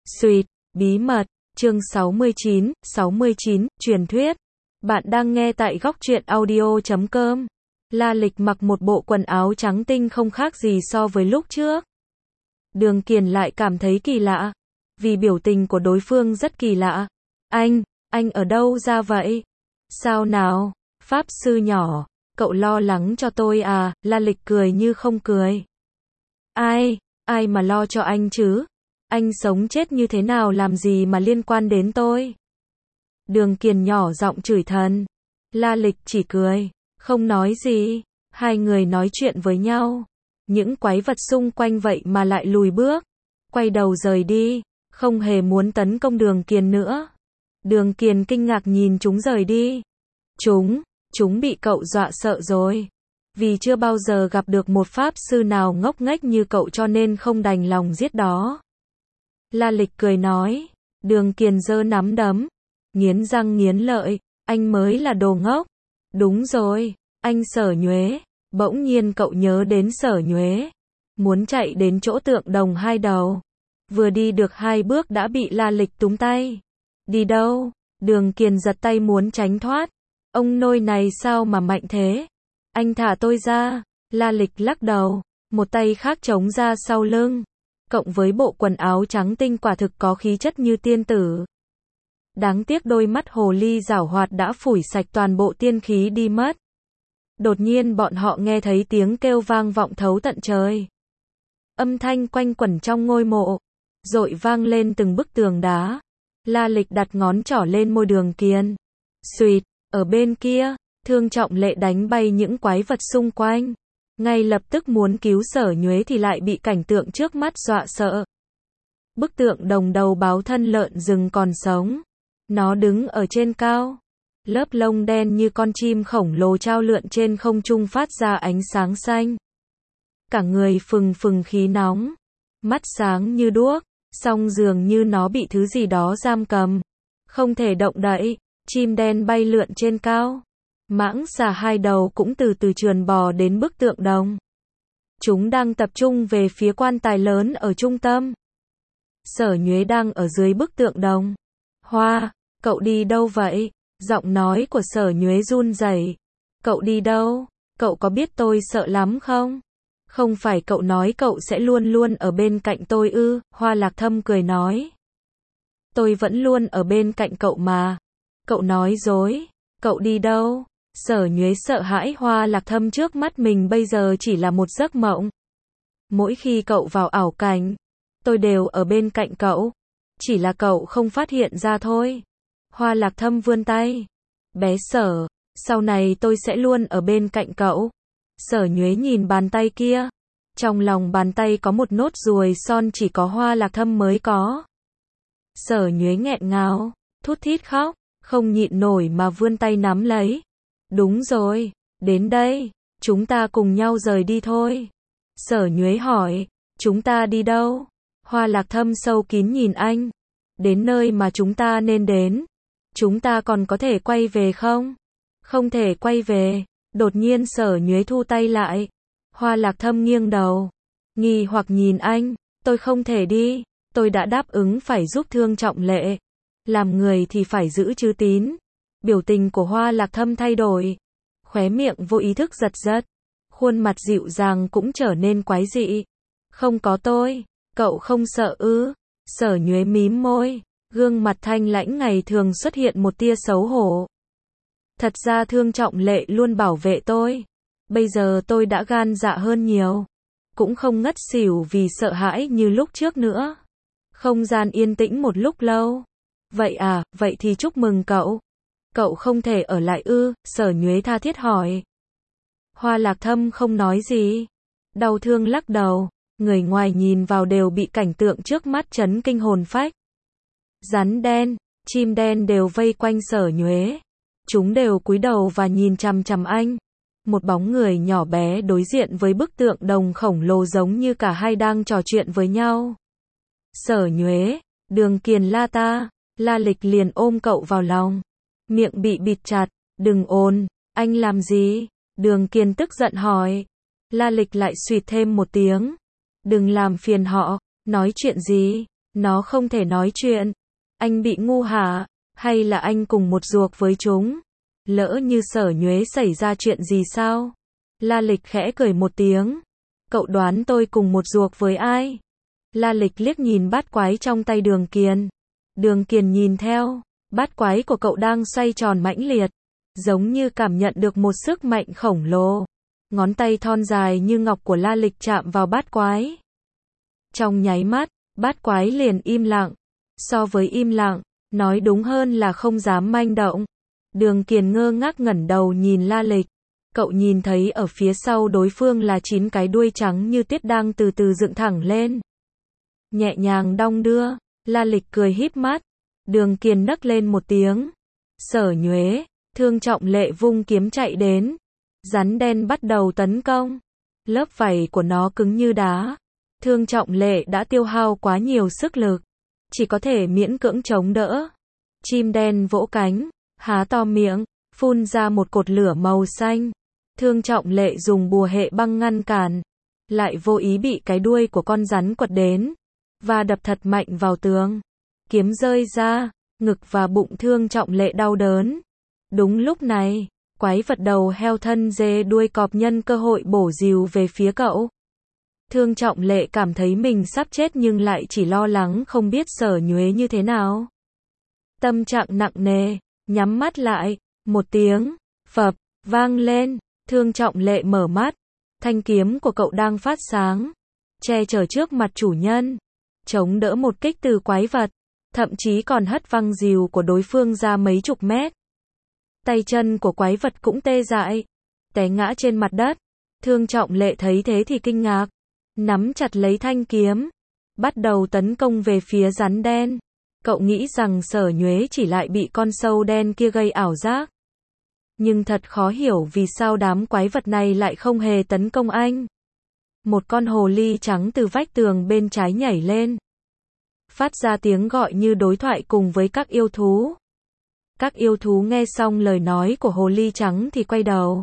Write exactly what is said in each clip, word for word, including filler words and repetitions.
Sweet, bí mật, chương sáu mươi chín, sáu mươi chín, truyền thuyết. Bạn đang nghe tại góc truyện audio chấm com. La Lịch mặc một bộ quần áo trắng tinh không khác gì so với lúc trước. Đường Kiền lại cảm thấy kỳ lạ, vì biểu tình của đối phương rất kỳ lạ. Anh, anh ở đâu ra vậy? Sao nào, Pháp sư nhỏ, cậu lo lắng cho tôi à? La Lịch cười như không cười. Ai, ai mà lo cho anh chứ? Anh sống chết như thế nào làm gì mà liên quan đến tôi? Đường Kiền nhỏ giọng chửi thầm. La Lịch chỉ cười, không nói gì. Hai người nói chuyện với nhau. Những quái vật xung quanh vậy mà lại lùi bước, quay đầu rời đi, không hề muốn tấn công Đường Kiền nữa. Đường Kiền kinh ngạc nhìn chúng rời đi. Chúng, chúng bị cậu dọa sợ rồi. Vì chưa bao giờ gặp được một pháp sư nào ngốc nghếch như cậu cho nên không đành lòng giết đó. La Lịch cười nói. Đường Kiền giơ nắm đấm, nghiến răng nghiến lợi, anh mới là đồ ngốc. Đúng rồi, anh Sở Nhuế. Bỗng nhiên cậu nhớ đến Sở Nhuế, muốn chạy đến chỗ tượng đồng hai đầu. Vừa đi được hai bước đã bị La Lịch túm tay. Đi đâu? Đường Kiền giật tay muốn tránh thoát. Ông nôi này sao mà mạnh thế? Anh thả tôi ra. La Lịch lắc đầu, một tay khác chống ra sau lưng. Cộng với bộ quần áo trắng tinh quả thực có khí chất như tiên tử. Đáng tiếc đôi mắt hồ ly giảo hoạt đã phủi sạch toàn bộ tiên khí đi mất. Đột nhiên bọn họ nghe thấy tiếng kêu vang vọng thấu tận trời. Âm thanh quanh quẩn trong ngôi mộ, dội vang lên từng bức tường đá. La Lịch đặt ngón trỏ lên môi Đường Kiền. Xuyệt, ở bên kia, Thương Trọng Lệ đánh bay những quái vật xung quanh. Ngay lập tức muốn cứu Sở Nhuế thì lại bị cảnh tượng trước mắt dọa sợ. Bức tượng đồng đầu báo thân lợn rừng còn sống. Nó đứng ở trên cao. Lớp lông đen như con chim khổng lồ trao lượn trên không trung phát ra ánh sáng xanh. Cả người phừng phừng khí nóng. Mắt sáng như đuốc, song dường như nó bị thứ gì đó giam cầm. Không thể động đậy, chim đen bay lượn trên cao. Mãng xà hai đầu cũng từ từ trườn bò đến bức tượng đồng. Chúng đang tập trung về phía quan tài lớn ở trung tâm. Sở Nhuế đang ở dưới bức tượng đồng. Hoa, cậu đi đâu vậy? Giọng nói của Sở Nhuế run rẩy. Cậu đi đâu? Cậu có biết tôi sợ lắm không? Không phải cậu nói cậu sẽ luôn luôn ở bên cạnh tôi ư? Hoa Lạc Thâm cười nói. Tôi vẫn luôn ở bên cạnh cậu mà. Cậu nói dối. Cậu đi đâu? Sở Nhuế sợ hãi Hoa Lạc Thâm trước mắt mình bây giờ chỉ là một giấc mộng. Mỗi khi cậu vào ảo cảnh, tôi đều ở bên cạnh cậu. Chỉ là cậu không phát hiện ra thôi. Hoa Lạc Thâm vươn tay. Bé Sở, sau này tôi sẽ luôn ở bên cạnh cậu. Sở Nhuế nhìn bàn tay kia. Trong lòng bàn tay có một nốt ruồi son chỉ có Hoa Lạc Thâm mới có. Sở Nhuế nghẹn ngào, thút thít khóc, không nhịn nổi mà vươn tay nắm lấy. Đúng rồi, đến đây, chúng ta cùng nhau rời đi thôi. Sở Nhuế hỏi, chúng ta đi đâu? Hoa Lạc Thâm sâu kín nhìn anh. Đến nơi mà chúng ta nên đến. Chúng ta còn có thể quay về không? Không thể quay về. Đột nhiên Sở Nhuế thu tay lại. Hoa Lạc Thâm nghiêng đầu, nghi hoặc nhìn anh. Tôi không thể đi. Tôi đã đáp ứng phải giúp Thương Trọng Lệ. Làm người thì phải giữ chữ tín. Biểu tình của Hoa Lạc Thâm thay đổi. Khóe miệng vô ý thức giật giật. Khuôn mặt dịu dàng cũng trở nên quái dị. Không có tôi, cậu không sợ ư? Sở Nhuế mím môi. Gương mặt thanh lãnh ngày thường xuất hiện một tia xấu hổ. Thật ra Thương Trọng Lệ luôn bảo vệ tôi. Bây giờ tôi đã gan dạ hơn nhiều. Cũng không ngất xỉu vì sợ hãi như lúc trước nữa. Không gian yên tĩnh một lúc lâu. Vậy à, vậy thì chúc mừng cậu. Cậu không thể ở lại ư? Sở Nhuế tha thiết hỏi. Hoa Lạc Thâm không nói gì. Đau thương lắc đầu. Người ngoài nhìn vào đều bị cảnh tượng trước mắt chấn kinh hồn phách. Rắn đen, chim đen đều vây quanh Sở Nhuế. Chúng đều cúi đầu và nhìn chằm chằm anh. Một bóng người nhỏ bé đối diện với bức tượng đồng khổng lồ giống như cả hai đang trò chuyện với nhau. Sở Nhuế, Đường Kiền la ta. La Lịch liền ôm cậu vào lòng. Miệng bị bịt chặt. Đừng ồn, anh làm gì? Đường Kiền tức giận hỏi. La Lịch lại suýt thêm một tiếng. Đừng làm phiền họ. Nói chuyện gì? Nó không thể nói chuyện. Anh bị ngu hả? Hay là anh cùng một ruột với chúng? Lỡ như Sở Nhuế xảy ra chuyện gì sao? La Lịch khẽ cười một tiếng. Cậu đoán tôi cùng một ruột với ai? La Lịch liếc nhìn bát quái trong tay Đường Kiền. Đường Kiền nhìn theo. Bát quái của cậu đang xoay tròn mãnh liệt. Giống như cảm nhận được một sức mạnh khổng lồ. Ngón tay thon dài như ngọc của La Lịch chạm vào bát quái. Trong nháy mắt, bát quái liền im lặng. So với im lặng, nói đúng hơn là không dám manh động. Đường Kiền ngơ ngác ngẩng đầu nhìn La Lịch. Cậu nhìn thấy ở phía sau đối phương là chín cái đuôi trắng như tiết đang từ từ dựng thẳng lên. Nhẹ nhàng đong đưa, La Lịch cười híp mắt. Đường Kiền nấc lên một tiếng. Sở Nhuế, Thương Trọng Lệ vung kiếm chạy đến. Rắn đen bắt đầu tấn công. Lớp vảy của nó cứng như đá. Thương Trọng Lệ đã tiêu hao quá nhiều sức lực. Chỉ có thể miễn cưỡng chống đỡ. Chim đen vỗ cánh, há to miệng, phun ra một cột lửa màu xanh. Thương Trọng Lệ dùng bùa hệ băng ngăn cản. Lại vô ý bị cái đuôi của con rắn quật đến. Và đập thật mạnh vào tường. Kiếm rơi ra, ngực và bụng Thương Trọng Lệ đau đớn. Đúng lúc này, quái vật đầu heo thân dê đuôi cọp nhân cơ hội bổ rìu về phía cậu. Thương Trọng Lệ cảm thấy mình sắp chết nhưng lại chỉ lo lắng không biết Sở Nhuế như thế nào. Tâm trạng nặng nề, nhắm mắt lại, một tiếng, phập, vang lên, Thương Trọng Lệ mở mắt, thanh kiếm của cậu đang phát sáng, che chở trước mặt chủ nhân, chống đỡ một kích từ quái vật, thậm chí còn hất văng rìu của đối phương ra mấy chục mét. Tay chân của quái vật cũng tê dại, té ngã trên mặt đất. Thương Trọng Lệ thấy thế thì kinh ngạc, nắm chặt lấy thanh kiếm, bắt đầu tấn công về phía rắn đen. Cậu nghĩ rằng Sở Nhuế chỉ lại bị con sâu đen kia gây ảo giác. Nhưng thật khó hiểu vì sao đám quái vật này lại không hề tấn công anh. Một con hồ ly trắng từ vách tường bên trái nhảy lên, phát ra tiếng gọi như đối thoại cùng với các yêu thú. Các yêu thú nghe xong lời nói của hồ ly trắng thì quay đầu.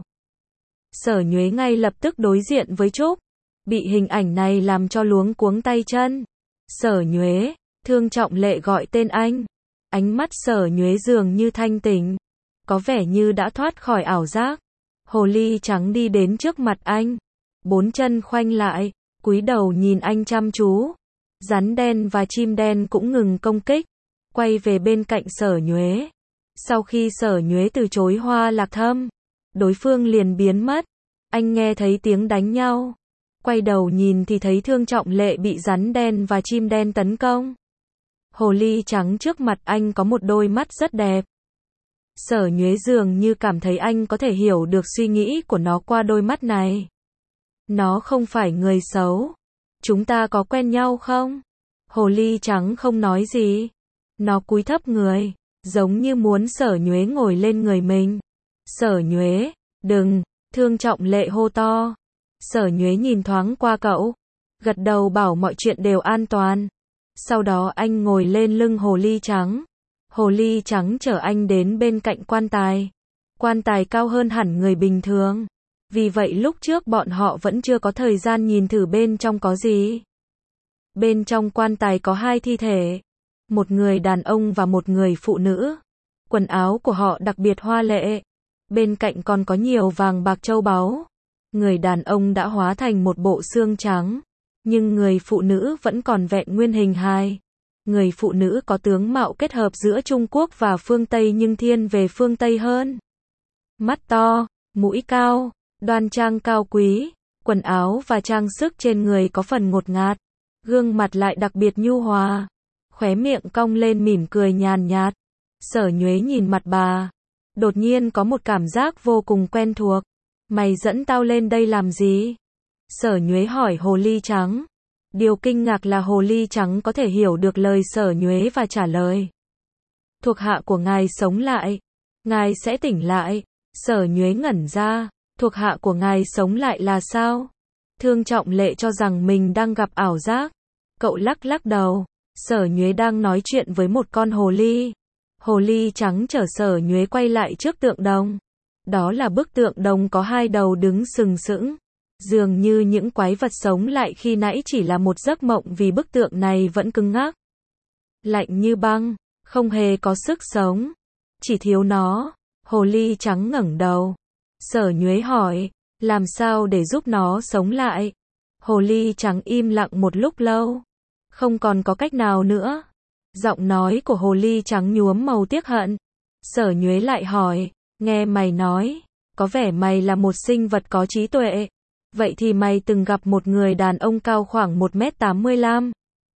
Sở Nhuế ngay lập tức đối diện với Trúc. Bị hình ảnh này làm cho luống cuống tay chân. Sở Nhuế, Thương Trọng Lệ gọi tên anh. Ánh mắt Sở Nhuế dường như thanh tỉnh. Có vẻ như đã thoát khỏi ảo giác. Hồ ly trắng đi đến trước mặt anh. Bốn chân khoanh lại, cúi đầu nhìn anh chăm chú. Rắn đen và chim đen cũng ngừng công kích. Quay về bên cạnh Sở Nhuế. Sau khi Sở Nhuế từ chối Hoa Lạc Thâm, đối phương liền biến mất. Anh nghe thấy tiếng đánh nhau. Quay đầu nhìn thì thấy Thương Trọng Lệ bị rắn đen và chim đen tấn công. Hồ ly trắng trước mặt anh có một đôi mắt rất đẹp. Sở Nhuế dường như cảm thấy anh có thể hiểu được suy nghĩ của nó qua đôi mắt này. Nó không phải người xấu. Chúng ta có quen nhau không? Hồ ly trắng không nói gì. Nó cúi thấp người, giống như muốn Sở Nhuế ngồi lên người mình. Sở Nhuế, đừng, Thương Trọng Lệ hô to. Sở Nhuế nhìn thoáng qua cậu, gật đầu bảo mọi chuyện đều an toàn. Sau đó anh ngồi lên lưng hồ ly trắng. Hồ ly trắng chở anh đến bên cạnh quan tài. Quan tài cao hơn hẳn người bình thường. Vì vậy lúc trước bọn họ vẫn chưa có thời gian nhìn thử bên trong có gì. Bên trong quan tài có hai thi thể. Một người đàn ông và một người phụ nữ. Quần áo của họ đặc biệt hoa lệ. Bên cạnh còn có nhiều vàng bạc châu báu. Người đàn ông đã hóa thành một bộ xương trắng. Nhưng người phụ nữ vẫn còn vẹn nguyên hình hài. Người phụ nữ có tướng mạo kết hợp giữa Trung Quốc và phương Tây nhưng thiên về phương Tây hơn. Mắt to, mũi cao, đoan trang cao quý. Quần áo và trang sức trên người có phần ngột ngạt. Gương mặt lại đặc biệt nhu hòa. Khóe miệng cong lên mỉm cười nhàn nhạt. Sở Nhuế nhìn mặt bà. Đột nhiên có một cảm giác vô cùng quen thuộc. Mày dẫn tao lên đây làm gì? Sở Nhuế hỏi hồ ly trắng. Điều kinh ngạc là hồ ly trắng có thể hiểu được lời Sở Nhuế và trả lời. Thuộc hạ của ngài sống lại. Ngài sẽ tỉnh lại. Sở Nhuế ngẩn ra. Thuộc hạ của ngài sống lại là sao? Thương Trọng Lệ cho rằng mình đang gặp ảo giác. Cậu lắc lắc đầu. Sở Nhuế đang nói chuyện với một con hồ ly. Hồ ly trắng chở Sở Nhuế quay lại trước tượng đồng. Đó là bức tượng đồng có hai đầu đứng sừng sững. Dường như những quái vật sống lại khi nãy chỉ là một giấc mộng vì bức tượng này vẫn cứng ngắc. lạnh như băng, không hề có sức sống. Chỉ thiếu nó. Hồ ly trắng ngẩng đầu. Sở Nhuế hỏi, làm sao để giúp nó sống lại? Hồ ly trắng im lặng một lúc lâu. Không còn có cách nào nữa. Giọng nói của hồ ly trắng nhuốm màu tiếc hận. Sở Nhuế lại hỏi, nghe mày nói, có vẻ mày là một sinh vật có trí tuệ. Vậy thì mày từng gặp một người đàn ông cao khoảng một mét tám mươi lăm.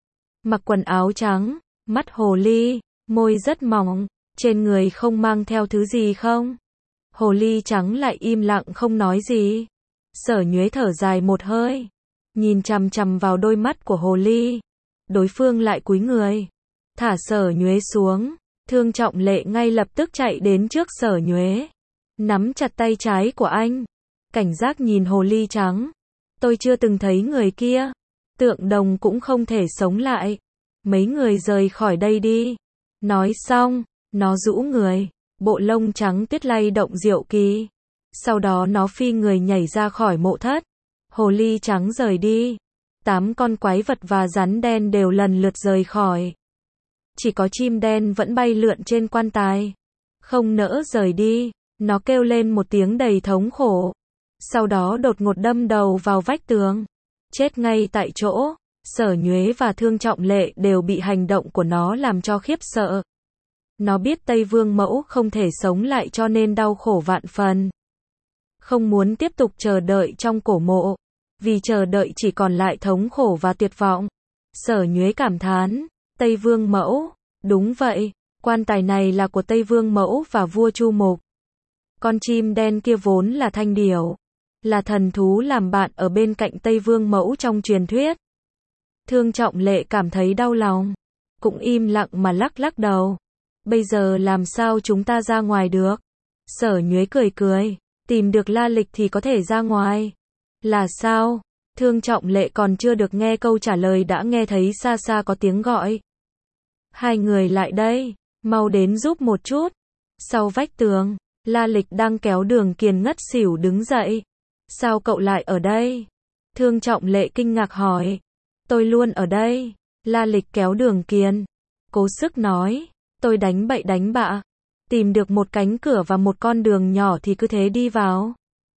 Mặc quần áo trắng, mắt hồ ly, môi rất mỏng, trên người không mang theo thứ gì không? Hồ ly trắng lại im lặng không nói gì. Sở Nhuế thở dài một hơi, nhìn chằm chằm vào đôi mắt của hồ ly. Đối phương lại cúi người, thả Sở Nhuế xuống. Thương Trọng Lệ ngay lập tức chạy đến trước Sở Nhuế, nắm chặt tay trái của anh, cảnh giác nhìn hồ ly trắng. Tôi chưa từng thấy người kia. Tượng đồng cũng không thể sống lại. Mấy người rời khỏi đây đi. Nói xong, nó rũ người, bộ lông trắng tuyết lay động diệu kỳ. Sau đó nó phi người nhảy ra khỏi mộ thất. Hồ ly trắng rời đi. Tám con quái vật và rắn đen đều lần lượt rời khỏi. Chỉ có chim đen vẫn bay lượn trên quan tài, không nỡ rời đi. Nó kêu lên một tiếng đầy thống khổ. Sau đó đột ngột đâm đầu vào vách tường, chết ngay tại chỗ. Sở Nhuế và Thương Trọng Lệ đều bị hành động của nó làm cho khiếp sợ. Nó biết Tây Vương Mẫu không thể sống lại cho nên đau khổ vạn phần. Không muốn tiếp tục chờ đợi trong cổ mộ, vì chờ đợi chỉ còn lại thống khổ và tuyệt vọng. Sở Nhuế cảm thán, Tây Vương Mẫu, đúng vậy, quan tài này là của Tây Vương Mẫu và vua Chu Mục. Con chim đen kia vốn là thanh điểu, là thần thú làm bạn ở bên cạnh Tây Vương Mẫu trong truyền thuyết. Thương Trọng Lệ cảm thấy đau lòng, cũng im lặng mà lắc lắc đầu. Bây giờ làm sao chúng ta ra ngoài được? Sở Nhuế cười cười, tìm được La Lịch thì có thể ra ngoài. Là sao? Thương Trọng Lệ còn chưa được nghe câu trả lời đã nghe thấy xa xa có tiếng gọi. Hai người lại đây, mau đến giúp một chút. Sau vách tường, La Lịch đang kéo Đường Kiền ngất xỉu đứng dậy. Sao cậu lại ở đây? Thương Trọng Lệ kinh ngạc hỏi. Tôi luôn ở đây. La Lịch kéo Đường Kiền, cố sức nói. Tôi đánh bậy đánh bạ, tìm được một cánh cửa và một con đường nhỏ thì cứ thế đi vào.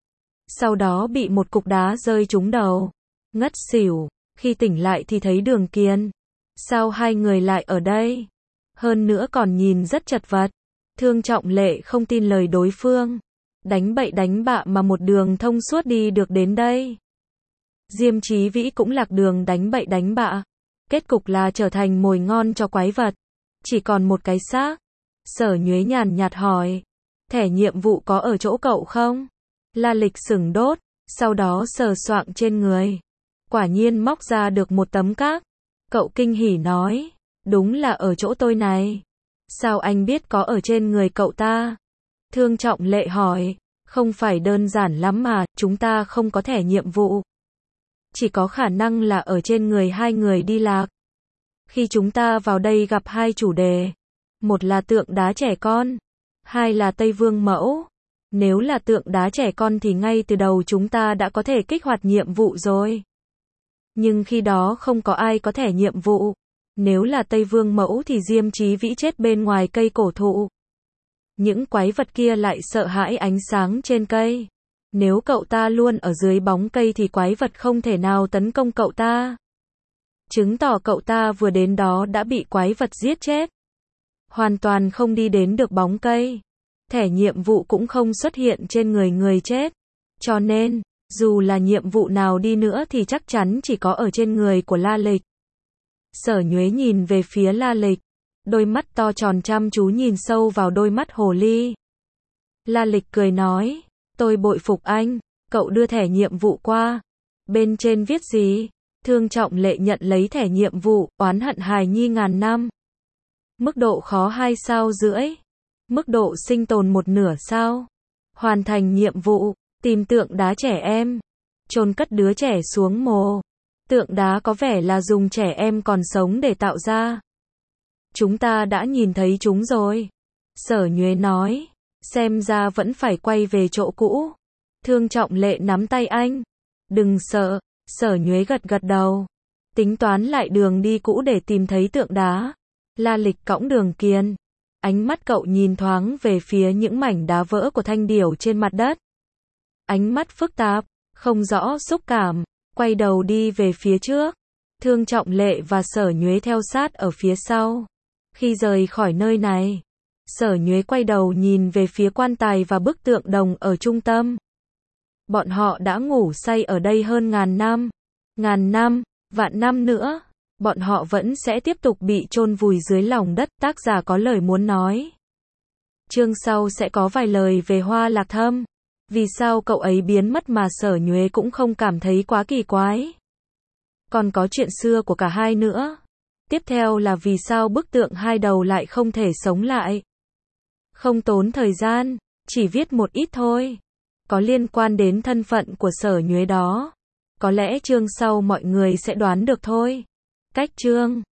Sau đó bị một cục đá rơi trúng đầu, ngất xỉu. Khi tỉnh lại thì thấy Đường Kiền. Sao hai người lại ở đây? Hơn nữa còn nhìn rất chật vật. Thương Trọng Lệ không tin lời đối phương. Đánh bậy đánh bạ mà một đường thông suốt đi được đến đây. Diêm Chí Vĩ cũng lạc đường đánh bậy đánh bạ. Kết cục là trở thành mồi ngon cho quái vật. Chỉ còn một cái xác. Sở Nhuế nhàn nhạt hỏi. Thẻ nhiệm vụ có ở chỗ cậu không? La Lịch sửng đốt, sau đó sờ soạng trên người. Quả nhiên móc ra được một tấm cát. Cậu kinh hỉ nói. Đúng là ở chỗ tôi này. Sao anh biết có ở trên người cậu ta? Thương Trọng Lệ hỏi. Không phải đơn giản lắm mà, chúng ta không có thẻ nhiệm vụ. Chỉ có khả năng là ở trên người hai người đi lạc. Khi chúng ta vào đây gặp hai chủ đề. Một là tượng đá trẻ con. Hai là Tây Vương Mẫu. Nếu là tượng đá trẻ con thì ngay từ đầu chúng ta đã có thể kích hoạt nhiệm vụ rồi. Nhưng khi đó không có ai có thẻ nhiệm vụ. Nếu là Tây Vương Mẫu thì Diêm Chí Vĩ chết bên ngoài cây cổ thụ. Những quái vật kia lại sợ hãi ánh sáng trên cây. Nếu cậu ta luôn ở dưới bóng cây thì quái vật không thể nào tấn công cậu ta. Chứng tỏ cậu ta vừa đến đó đã bị quái vật giết chết. Hoàn toàn không đi đến được bóng cây. Thẻ nhiệm vụ cũng không xuất hiện trên người người chết. Cho nên, dù là nhiệm vụ nào đi nữa thì chắc chắn chỉ có ở trên người của La Lịch. Sở Nhuế nhìn về phía La Lịch. Đôi mắt to tròn chăm chú nhìn sâu vào đôi mắt hồ ly. La Lịch cười nói. Tôi bội phục anh. Cậu đưa thẻ nhiệm vụ qua. Bên trên viết gì? Thương Trọng Lệ nhận lấy thẻ nhiệm vụ, oán hận hài nhi ngàn năm. Mức độ khó hai sao rưỡi. Mức độ sinh tồn một nửa sao. Hoàn thành nhiệm vụ, tìm tượng đá trẻ em. Chôn cất đứa trẻ xuống mồ. Tượng đá có vẻ là dùng trẻ em còn sống để tạo ra. Chúng ta đã nhìn thấy chúng rồi. Sở Nhuế nói. Xem ra vẫn phải quay về chỗ cũ. Thương Trọng Lệ nắm tay anh. Đừng sợ. Sở Nhuế gật gật đầu. Tính toán lại đường đi cũ để tìm thấy tượng đá. La Lịch cõng Đường Kiên. Ánh mắt cậu nhìn thoáng về phía những mảnh đá vỡ của thanh điểu trên mặt đất. Ánh mắt phức tạp, không rõ xúc cảm, quay đầu đi về phía trước. Thương Trọng Lệ và Sở Nhuế theo sát ở phía sau. Khi rời khỏi nơi này, Sở Nhuế quay đầu nhìn về phía quan tài và bức tượng đồng ở trung tâm. Bọn họ đã ngủ say ở đây hơn ngàn năm. Ngàn năm, vạn năm nữa, bọn họ vẫn sẽ tiếp tục bị chôn vùi dưới lòng đất. Tác giả có lời muốn nói. Chương sau sẽ có vài lời về Hoa Lạc Thâm. Vì sao cậu ấy biến mất mà Sở Nhuế cũng không cảm thấy quá kỳ quái. Còn có chuyện xưa của cả hai nữa. Tiếp theo là vì sao bức tượng hai đầu lại không thể sống lại. Không tốn thời gian, chỉ viết một ít thôi. Có liên quan đến thân phận của Sở Nhuế đó. Có lẽ chương sau mọi người sẽ đoán được thôi. Cách chương